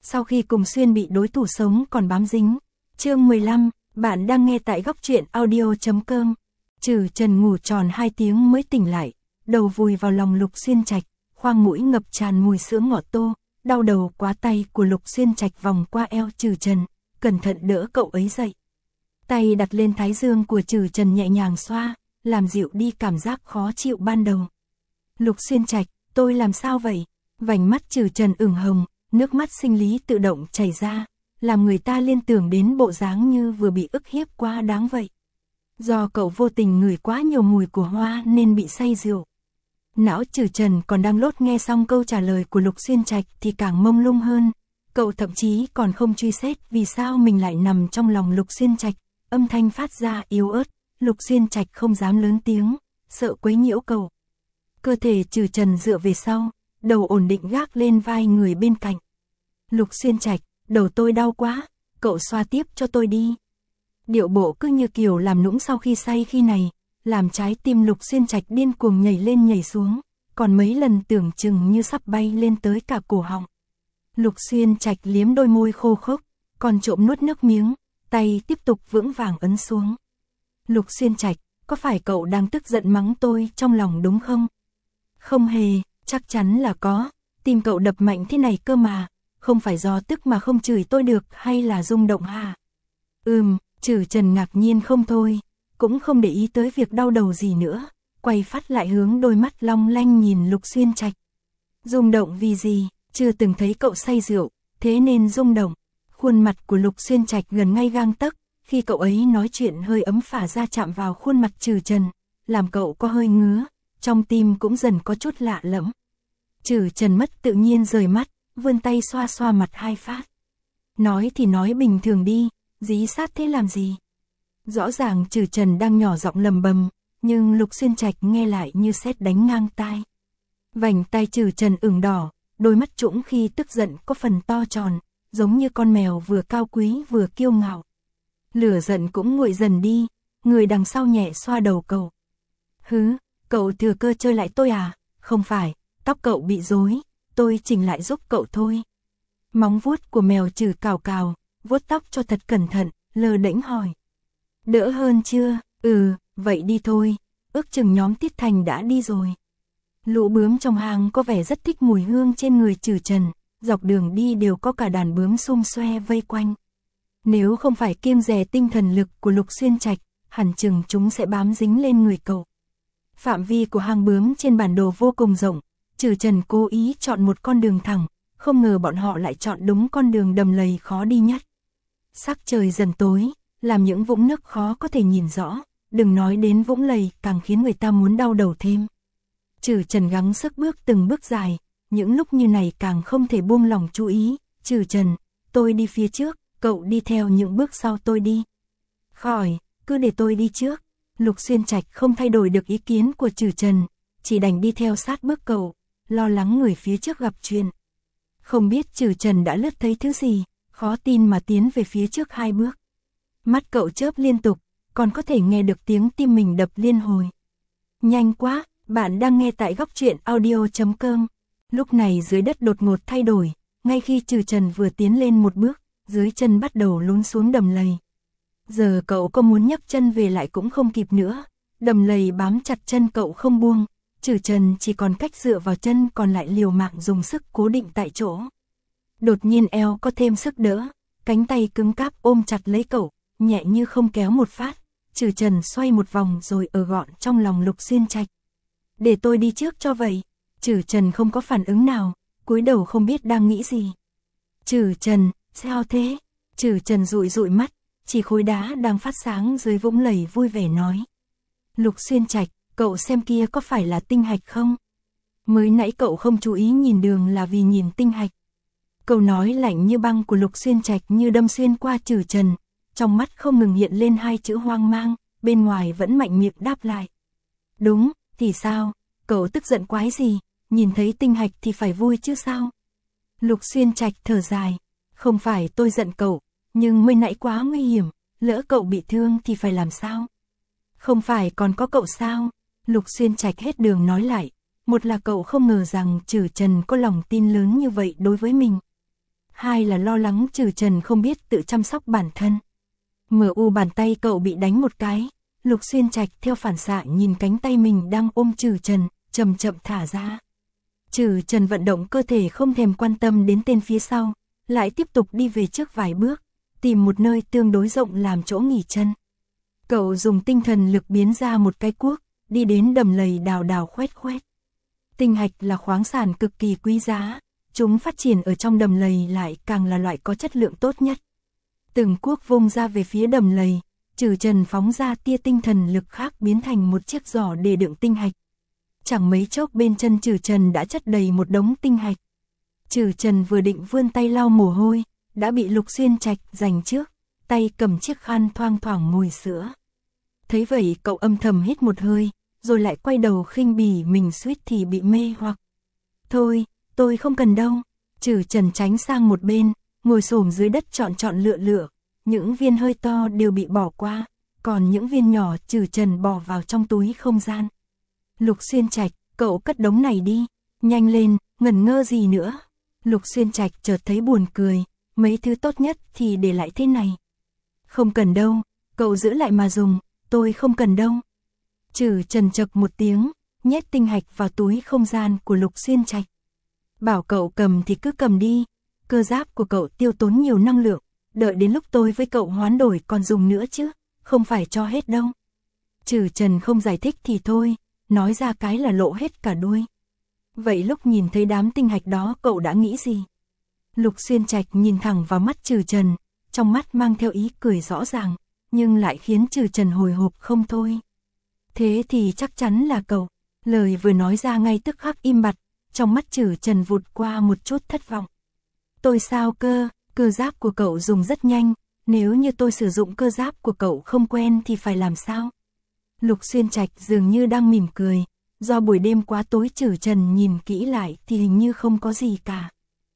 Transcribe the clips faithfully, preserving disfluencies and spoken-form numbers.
sau khi cùng xuyên bị đối thủ sống còn bám dính. Chương mười lăm, bạn đang nghe tại góc truyện audio chấm com. Trừ Trần ngủ tròn hai tiếng mới tỉnh lại, đầu vùi vào lòng Lục Xuyên Trạch, khoang mũi ngập tràn mùi sữa ngọt tô, đau đầu quá. Tay của Lục Xuyên Trạch vòng qua eo Trừ Trần, cẩn thận đỡ cậu ấy dậy. Tay đặt lên thái dương của Trừ Trần nhẹ nhàng xoa, làm dịu đi cảm giác khó chịu ban đầu. Lục Xuyên Trạch, tôi làm sao vậy? Vành mắt Trừ Trần ửng hồng, nước mắt sinh lý tự động chảy ra, làm người ta liên tưởng đến bộ dáng như vừa bị ức hiếp quá đáng vậy. Do cậu vô tình ngửi quá nhiều mùi của hoa nên bị say rượu. Não Trừ Trần còn đang lốt nghe xong câu trả lời của Lục Xuyên Trạch thì càng mông lung hơn. Cậu thậm chí còn không truy xét vì sao mình lại nằm trong lòng Lục Xuyên Trạch, âm thanh phát ra yếu ớt, Lục Xuyên Trạch không dám lớn tiếng, sợ quấy nhiễu cậu. Cơ thể Trừ Trần dựa về sau, đầu ổn định gác lên vai người bên cạnh. Lục Xuyên Trạch, đầu tôi đau quá, cậu xoa tiếp cho tôi đi. Điệu bộ cứ như kiểu làm nũng sau khi say khi này, làm trái tim Lục Xuyên Trạch điên cuồng nhảy lên nhảy xuống, còn mấy lần tưởng chừng như sắp bay lên tới cả cổ họng. Lục Xuyên Trạch liếm đôi môi khô khốc, còn trộm nuốt nước miếng, tay tiếp tục vững vàng ấn xuống. Lục Xuyên Trạch, có phải cậu đang tức giận mắng tôi trong lòng đúng không? Không hề, chắc chắn là có, tim cậu đập mạnh thế này cơ mà, không phải do tức mà không chửi tôi được hay là rung động hả? Ừm, Trừ Trần ngạc nhiên không thôi, cũng không để ý tới việc đau đầu gì nữa, quay phát lại hướng đôi mắt long lanh nhìn Lục Xuyên Trạch. Rung động vì gì? Chưa từng thấy cậu say rượu, thế nên rung động. Khuôn mặt của Lục Xuyên Trạch gần ngay gang tấc, khi cậu ấy nói chuyện hơi ấm phả ra chạm vào khuôn mặt Trừ Trần, làm cậu có hơi ngứa, trong tim cũng dần có chút lạ lẫm. Trừ Trần mất tự nhiên rời mắt, vươn tay xoa xoa mặt hai phát. Nói thì nói bình thường đi, dí sát thế làm gì? Rõ ràng Trừ Trần đang nhỏ giọng lầm bầm, nhưng Lục Xuyên Trạch nghe lại như sét đánh ngang tai. Vành tai Trừ Trần ửng đỏ, đôi mắt trũng khi tức giận có phần to tròn, giống như con mèo vừa cao quý vừa kiêu ngạo. Lửa giận cũng nguội dần đi, người đằng sau nhẹ xoa đầu cậu. Hứ, cậu thừa cơ chơi lại tôi à? Không phải, tóc cậu bị rối, tôi chỉnh lại giúp cậu thôi. Móng vuốt của mèo Trừ cào cào, vuốt tóc cho thật cẩn thận, lơ đễnh hỏi. Đỡ hơn chưa? Ừ, vậy đi thôi, ước chừng nhóm Tiết Thành đã đi rồi. Lũ bướm trong hang có vẻ rất thích mùi hương trên người Trừ Trần, dọc đường đi đều có cả đàn bướm xum xoe vây quanh. Nếu không phải kiêng dè tinh thần lực của Lục Xuyên Trạch, hẳn chừng chúng sẽ bám dính lên người cậu. Phạm vi của hang bướm trên bản đồ vô cùng rộng, Trừ Trần cố ý chọn một con đường thẳng, không ngờ bọn họ lại chọn đúng con đường đầm lầy khó đi nhất. Sắc trời dần tối, làm những vũng nước khó có thể nhìn rõ, đừng nói đến vũng lầy càng khiến người ta muốn đau đầu thêm. Trừ Trần gắng sức bước từng bước dài, những lúc như này càng không thể buông lòng chú ý. Trừ Trần, tôi đi phía trước, cậu đi theo những bước sau tôi đi. Khỏi, cứ để tôi đi trước. Lục Xuyên Trạch không thay đổi được ý kiến của Trừ Trần, chỉ đành đi theo sát bước cậu, lo lắng người phía trước gặp chuyện. Không biết Trừ Trần đã lướt thấy thứ gì, khó tin mà tiến về phía trước hai bước. Mắt cậu chớp liên tục, còn có thể nghe được tiếng tim mình đập liên hồi. Nhanh quá, bạn đang nghe tại góc truyện audio chấm com. Lúc này dưới đất đột ngột thay đổi, ngay khi Trừ Trần vừa tiến lên một bước, dưới chân bắt đầu lún xuống đầm lầy. Giờ cậu có muốn nhấc chân về lại cũng không kịp nữa, đầm lầy bám chặt chân cậu không buông, Trừ Trần chỉ còn cách dựa vào chân còn lại liều mạng dùng sức cố định tại chỗ. Đột nhiên eo có thêm sức đỡ, cánh tay cứng cáp ôm chặt lấy cậu, nhẹ như không kéo một phát, Trừ Trần xoay một vòng rồi ở gọn trong lòng Lục Xuyên Trạch. Để tôi đi trước cho vậy. Trừ Trần không có phản ứng nào, cúi đầu không biết đang nghĩ gì. Trừ Trần, sao thế? Trừ Trần dụi dụi mắt, chỉ khối đá đang phát sáng dưới vũng lầy vui vẻ nói. Lục Xuyên Trạch, cậu xem kia có phải là tinh hạch không? Mới nãy cậu không chú ý nhìn đường là vì nhìn tinh hạch. Câu nói lạnh như băng của Lục Xuyên Trạch như đâm xuyên qua Trừ Trần, trong mắt không ngừng hiện lên hai chữ hoang mang, bên ngoài vẫn mạnh miệng đáp lại. Đúng, thì sao? Cậu tức giận quái gì? Nhìn thấy tinh hạch thì phải vui chứ sao? Lục Xuyên Trạch thở dài. Không phải tôi giận cậu, nhưng mới nãy quá nguy hiểm, lỡ cậu bị thương thì phải làm sao? Không phải còn có cậu sao? Lục Xuyên Trạch hết đường nói lại. Một là cậu không ngờ rằng Trừ Trần có lòng tin lớn như vậy đối với mình. hai là lo lắng Trừ Trần không biết tự chăm sóc bản thân. Mờ u bàn tay cậu bị đánh một cái, Lục Xuyên Trạch theo phản xạ nhìn cánh tay mình đang ôm Trừ Trần, chậm chậm thả ra. Trừ Trần vận động cơ thể không thèm quan tâm đến tên phía sau, lại tiếp tục đi về trước vài bước, tìm một nơi tương đối rộng làm chỗ nghỉ chân. Cậu dùng tinh thần lực biến ra một cái cuốc, đi đến đầm lầy đào đào khoét khoét. Tinh hạch là khoáng sản cực kỳ quý giá, chúng phát triển ở trong đầm lầy lại càng là loại có chất lượng tốt nhất. Từng cuốc vung ra về phía đầm lầy, Trừ Trần phóng ra tia tinh thần lực khác biến thành một chiếc giỏ để đựng tinh hạch. Chẳng mấy chốc bên chân Trừ Trần đã chất đầy một đống tinh hạch. Trừ Trần vừa định vươn tay lau mồ hôi, đã bị Lục Xuyên Trạch giành trước, tay cầm chiếc khăn thoang thoảng mùi sữa. Thấy vậy cậu âm thầm hít một hơi, rồi lại quay đầu khinh bỉ mình suýt thì bị mê hoặc. Thôi, tôi không cần đâu. Trừ Trần tránh sang một bên, ngồi xổm dưới đất chọn chọn lựa lựa, những viên hơi to đều bị bỏ qua, còn những viên nhỏ Trừ Trần bỏ vào trong túi không gian. Lục Xuyên Trạch, cậu cất đống này đi, nhanh lên, ngẩn ngơ gì nữa. Lục Xuyên Trạch chợt thấy buồn cười, mấy thứ tốt nhất thì để lại thế này. Không cần đâu, cậu giữ lại mà dùng, tôi không cần đâu. Trừ Trần chậc một tiếng, nhét tinh hạch vào túi không gian của Lục Xuyên Trạch. Bảo cậu cầm thì cứ cầm đi, cơ giáp của cậu tiêu tốn nhiều năng lượng, đợi đến lúc tôi với cậu hoán đổi còn dùng nữa chứ, không phải cho hết đâu. Trừ Trần không giải thích thì thôi, nói ra cái là lộ hết cả đuôi. Vậy lúc nhìn thấy đám tinh hạch đó cậu đã nghĩ gì? Lục Xuyên Trạch nhìn thẳng vào mắt Trừ Trần, trong mắt mang theo ý cười rõ ràng, nhưng lại khiến Trừ Trần hồi hộp không thôi. Thế thì chắc chắn là cậu. Lời vừa nói ra ngay tức khắc im bặt, trong mắt Trừ Trần vụt qua một chút thất vọng. Tôi sao cơ, cơ giáp của cậu dùng rất nhanh, nếu như tôi sử dụng cơ giáp của cậu không quen thì phải làm sao? Lục Xuyên Trạch dường như đang mỉm cười, do buổi đêm quá tối Trừ Trần nhìn kỹ lại thì hình như không có gì cả.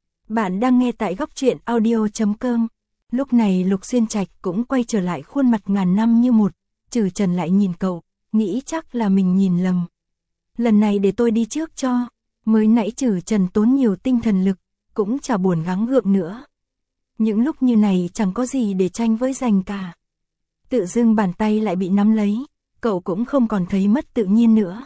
Bạn đang nghe tại góc truyện audio chấm com. Lúc này Lục Xuyên Trạch cũng quay trở lại khuôn mặt ngàn năm như một, Trừ Trần lại nhìn cậu, nghĩ chắc là mình nhìn lầm. Lần này để tôi đi trước cho, mới nãy Trừ Trần tốn nhiều tinh thần lực, cũng chả buồn gắng gượng nữa. Những lúc như này chẳng có gì để tranh với giành cả. Tự dưng bàn tay lại bị nắm lấy, cậu cũng không còn thấy mất tự nhiên nữa.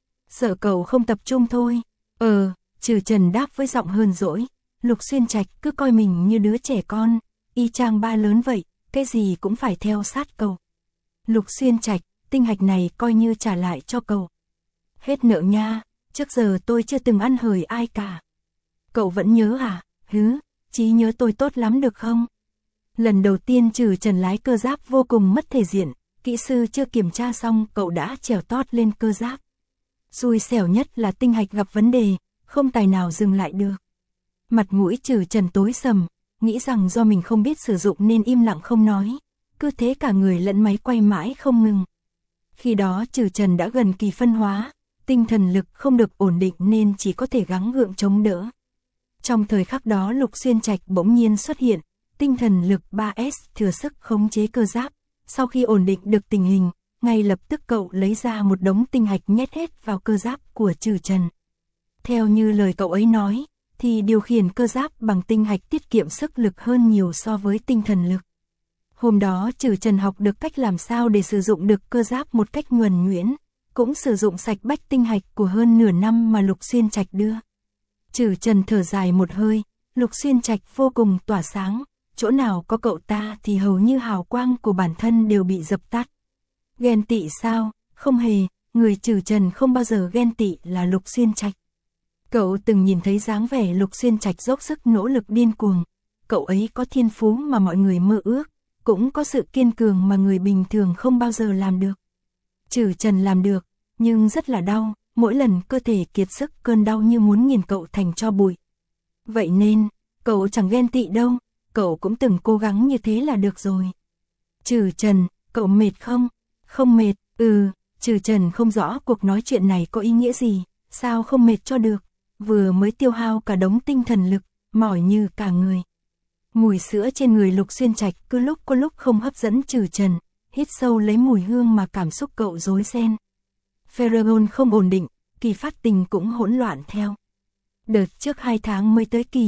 Sợ cậu không tập trung thôi. Ờ, Trừ Trần đáp với giọng hờn dỗi. Lục Xuyên Trạch cứ coi mình như đứa trẻ con, y chang ba lớn vậy, cái gì cũng phải theo sát cậu. Lục Xuyên Trạch, tinh hạch này coi như trả lại cho cậu. Hết nợ nha, trước giờ tôi chưa từng ăn hời ai cả. Cậu vẫn nhớ à? Hứ, trí nhớ tôi tốt lắm được không? Lần đầu tiên Trừ Trần lái cơ giáp vô cùng mất thể diện, kỹ sư chưa kiểm tra xong cậu đã trèo tót lên cơ giáp. Xui xẻo nhất là tinh hạch gặp vấn đề, không tài nào dừng lại được. Mặt mũi Trừ Trần tối sầm, nghĩ rằng do mình không biết sử dụng nên im lặng không nói, cứ thế cả người lẫn máy quay mãi không ngừng. Khi đó Trừ Trần đã gần kỳ phân hóa, tinh thần lực không được ổn định nên chỉ có thể gắng gượng chống đỡ. Trong thời khắc đó Lục Xuyên Trạch bỗng nhiên xuất hiện, tinh thần lực ba S thừa sức khống chế cơ giáp. Sau khi ổn định được tình hình, ngay lập tức cậu lấy ra một đống tinh hạch nhét hết vào cơ giáp của Trừ Trần. Theo như lời cậu ấy nói, thì điều khiển cơ giáp bằng tinh hạch tiết kiệm sức lực hơn nhiều so với tinh thần lực. Hôm đó Trừ Trần học được cách làm sao để sử dụng được cơ giáp một cách nhuần nhuyễn, cũng sử dụng sạch bách tinh hạch của hơn nửa năm mà Lục Xuyên Trạch đưa. Trừ Trần thở dài một hơi, Lục Xuyên Trạch vô cùng tỏa sáng, chỗ nào có cậu ta thì hầu như hào quang của bản thân đều bị dập tắt. Ghen tị sao? Không hề, người Trừ Trần không bao giờ ghen tị là Lục Xuyên Trạch. Cậu từng nhìn thấy dáng vẻ Lục Xuyên Trạch dốc sức nỗ lực điên cuồng, cậu ấy có thiên phú mà mọi người mơ ước, cũng có sự kiên cường mà người bình thường không bao giờ làm được. Trừ Trần làm được, nhưng rất là đau, mỗi lần cơ thể kiệt sức cơn đau như muốn nghiền cậu thành tro bụi. Vậy nên, cậu chẳng ghen tị đâu, cậu cũng từng cố gắng như thế là được rồi. Trừ Trần, cậu mệt không? Không mệt, ừ, Trừ Trần không rõ cuộc nói chuyện này có ý nghĩa gì, sao không mệt cho được, vừa mới tiêu hao cả đống tinh thần lực, mỏi như cả người. Mùi sữa trên người Lục Xuyên Trạch cứ lúc có lúc không hấp dẫn Trừ Trần, hít sâu lấy mùi hương mà cảm xúc cậu rối ren. Pheromone không ổn định, kỳ phát tình cũng hỗn loạn theo. Đợt trước hai tháng mới tới kỳ,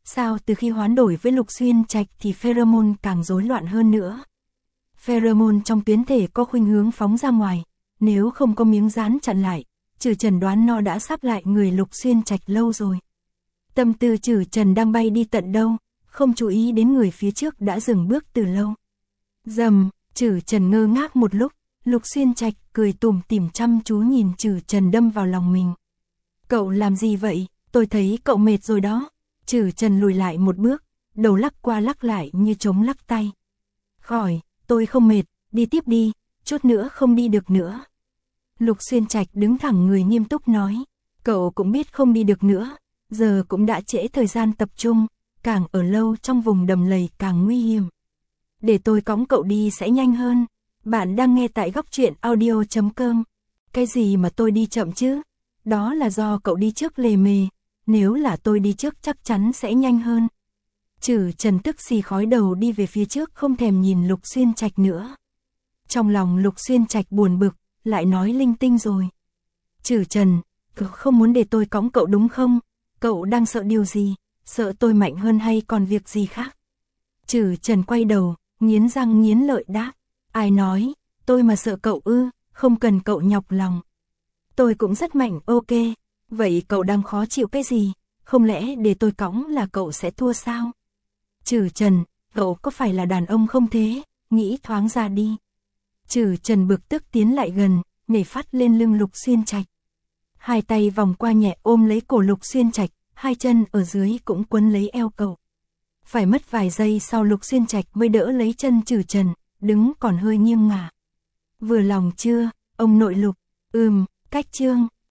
Sao từ khi hoán đổi với Lục Xuyên Trạch thì pheromone càng rối loạn hơn nữa. Pheromone trong tuyến thể có khuynh hướng phóng ra ngoài, nếu không có miếng dán chặn lại, Trử Trần đoán nó đã sắp lại người Lục Xuyên Trạch lâu rồi. Tâm tư Trử Trần đang bay đi tận đâu, không chú ý đến người phía trước đã dừng bước từ lâu. Rầm, Trử Trần ngơ ngác một lúc, Lục Xuyên Trạch cười tủm tỉm chăm chú nhìn Trử Trần đâm vào lòng mình. Cậu làm gì vậy, tôi thấy cậu mệt rồi đó. Trử Trần lùi lại một bước, đầu lắc qua lắc lại như trống lắc tay. Khỏi, tôi không mệt, đi tiếp đi, chút nữa không đi được nữa. Lục Xuyên Trạch đứng thẳng người nghiêm túc nói, cậu cũng biết không đi được nữa, giờ cũng đã trễ thời gian tập trung, càng ở lâu trong vùng đầm lầy càng nguy hiểm. Để tôi cõng cậu đi sẽ nhanh hơn. Bạn đang nghe tại góc truyện audio chấm com. Cái gì mà tôi đi chậm chứ? Đó là do cậu đi trước lề mề, nếu là tôi đi trước chắc chắn sẽ nhanh hơn. Trử Trần tức xì khói đầu đi về phía trước không thèm nhìn Lục Xuyên Trạch nữa. Trong lòng Lục Xuyên Trạch buồn bực, lại nói linh tinh rồi. Trử Trần, cậu không muốn để tôi cõng cậu đúng không? Cậu đang sợ điều gì? Sợ tôi mạnh hơn hay còn việc gì khác? Trử Trần quay đầu, nghiến răng nghiến lợi đáp. Ai nói, tôi mà sợ cậu ư, không cần cậu nhọc lòng. Tôi cũng rất mạnh, ok. Vậy cậu đang khó chịu cái gì? Không lẽ để tôi cõng là cậu sẽ thua sao? Trử Trần, cậu có phải là đàn ông không thế? Nghĩ thoáng ra đi. Trử Trần bực tức tiến lại gần, nhảy phát lên lưng Lục Xuyên Trạch. Hai tay vòng qua nhẹ ôm lấy cổ Lục Xuyên Trạch, hai chân ở dưới cũng quấn lấy eo cậu. Phải mất vài giây sau Lục Xuyên Trạch mới đỡ lấy chân Trử Trần, đứng còn hơi nghiêng ngả. Vừa lòng chưa, ông nội Lục? Ừm, cách chương.